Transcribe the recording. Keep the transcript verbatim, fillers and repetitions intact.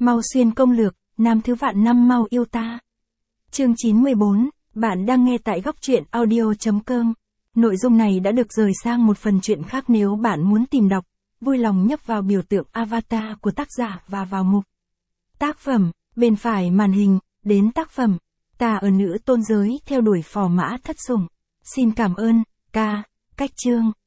Mau xuyên công lược, nam thứ vạn năm mau yêu ta. Chương chín mươi bốn, bạn đang nghe tại góc truyện audio.com. Nội dung này đã được rời sang một phần truyện khác, nếu bạn muốn tìm đọc, vui lòng nhấp vào biểu tượng avatar của tác giả và vào mục tác phẩm, bên phải màn hình, đến tác phẩm. Ta ở nữ tôn giới theo đuổi phò mã thất sủng. Xin cảm ơn, ca, cách chương.